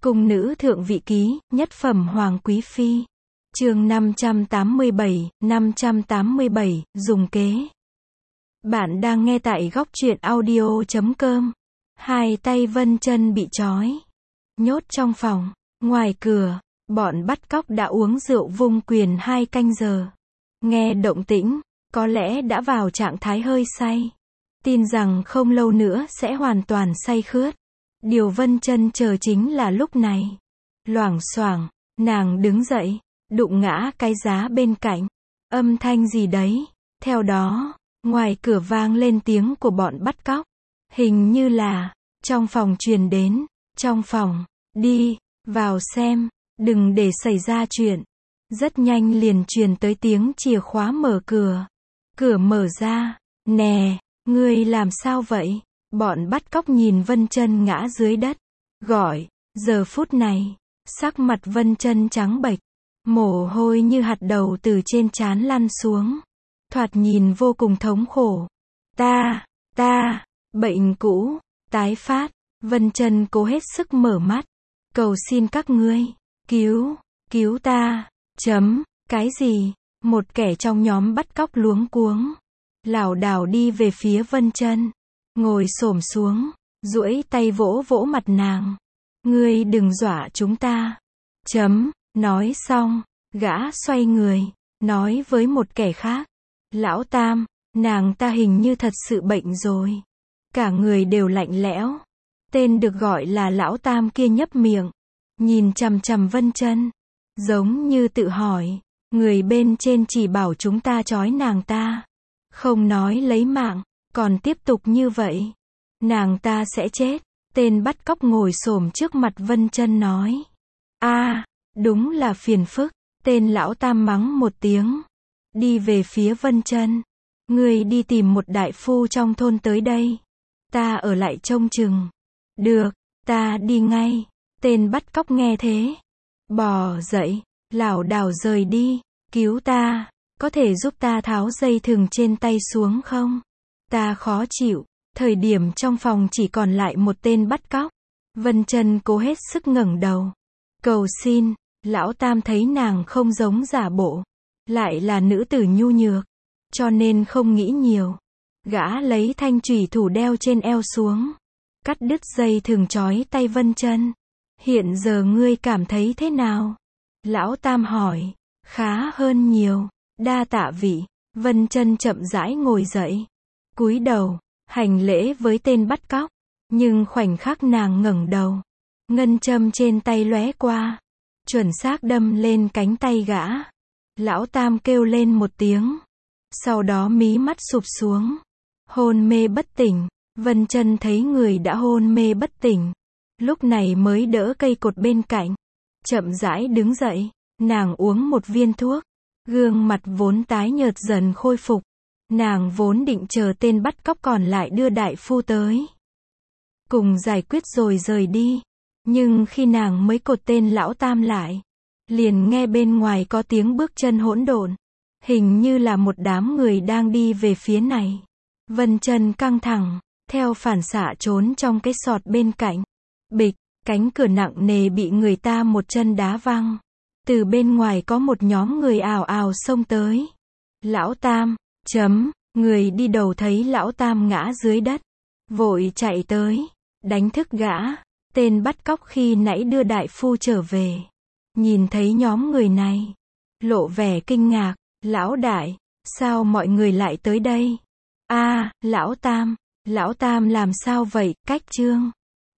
Cung nữ thượng vị ký, nhất phẩm hoàng quý phi. Chương 587, dùng kế. Bạn đang nghe tại góc truyện audio.com. Hai tay Vân Chân bị trói, nhốt trong phòng. Ngoài cửa, bọn bắt cóc đã uống rượu vung quyền 2 canh giờ. Nghe động tĩnh, có lẽ đã vào trạng thái hơi say. Tin rằng không lâu nữa sẽ hoàn toàn say khướt. Điều Vân Chân chờ chính là lúc này. Loảng xoảng, nàng đứng dậy, đụng ngã cái giá bên cạnh. Âm thanh gì đấy? Theo đó, ngoài cửa vang lên tiếng của bọn bắt cóc. Hình như là trong phòng truyền đến. Trong phòng, đi vào xem, đừng để xảy ra chuyện. Rất nhanh liền truyền tới tiếng chìa khóa mở cửa. Cửa mở ra. Nè, ngươi làm sao vậy? Bọn bắt cóc nhìn Vân Chân ngã dưới đất, gọi. Giờ phút này, sắc mặt Vân Chân trắng bệch, mồ hôi như hạt đậu từ trên trán lăn xuống, thoạt nhìn vô cùng thống khổ. Ta, bệnh cũ, tái phát. Vân Chân cố hết sức mở mắt, cầu xin các ngươi, cứu ta. Cái gì? Một kẻ trong nhóm bắt cóc luống cuống, lảo đảo đi về phía Vân Chân, ngồi xổm xuống, duỗi tay vỗ vỗ mặt nàng. Ngươi đừng dọa chúng ta. Nói xong, gã xoay người, nói với một kẻ khác. Lão Tam, nàng ta hình như thật sự bệnh rồi. Cả người đều lạnh lẽo. Tên được gọi là Lão Tam kia nhấp miệng, nhìn chằm chằm Vân Chân, giống như tự hỏi, người bên trên chỉ bảo chúng ta trói nàng ta, không nói lấy mạng, còn tiếp tục như vậy, nàng ta sẽ chết. Tên bắt cóc ngồi xổm trước mặt Vân Chân nói. Đúng là phiền phức. Tên Lão Tam mắng một tiếng, đi về phía Vân Chân. Ngươi đi tìm một đại phu trong thôn tới đây, ta ở lại trông chừng. Được, ta đi ngay. Tên bắt cóc nghe thế, bò dậy, lảo đảo rời đi. Cứu ta, có thể giúp ta tháo dây thừng trên tay xuống không? Ta khó chịu. Thời điểm trong phòng chỉ còn lại một tên bắt cóc. Vân Chân cố hết sức ngẩng đầu, cầu xin. Lão Tam thấy nàng không giống giả bộ, lại là nữ tử nhu nhược, cho nên không nghĩ nhiều. Gã lấy thanh chủy thủ đeo trên eo xuống, cắt đứt dây thừng trói tay Vân Chân. Hiện giờ ngươi cảm thấy thế nào? Lão Tam hỏi. Khá hơn nhiều, đa tạ vị. Vân Chân chậm rãi ngồi dậy, cúi đầu, hành lễ với tên bắt cóc. Nhưng khoảnh khắc nàng ngẩng đầu, ngân châm trên tay lóe qua, chuẩn xác đâm lên cánh tay gã. Lão Tam kêu lên một tiếng, sau đó mí mắt sụp xuống, hôn mê bất tỉnh. Vân Chân thấy người đã hôn mê bất tỉnh, lúc này mới đỡ cây cột bên cạnh, chậm rãi đứng dậy. Nàng uống một viên thuốc, gương mặt vốn tái nhợt dần khôi phục. Nàng vốn định chờ tên bắt cóc còn lại đưa đại phu tới, cùng giải quyết rồi rời đi. Nhưng khi nàng mới cột tên Lão Tam lại, liền nghe bên ngoài có tiếng bước chân hỗn độn. Hình như là một đám người đang đi về phía này. Vân Chân căng thẳng, theo phản xạ trốn trong cái sọt bên cạnh. Bịch, cánh cửa nặng nề bị người ta một chân đá văng. Từ bên ngoài có một nhóm người ào ào xông tới. Lão Tam, người đi đầu thấy Lão Tam ngã dưới đất, vội chạy tới, đánh thức gã. Tên bắt cóc khi nãy đưa đại phu trở về, nhìn thấy nhóm người này, lộ vẻ kinh ngạc. Lão đại, sao mọi người lại tới đây? Lão Tam làm sao vậy? Cách Trương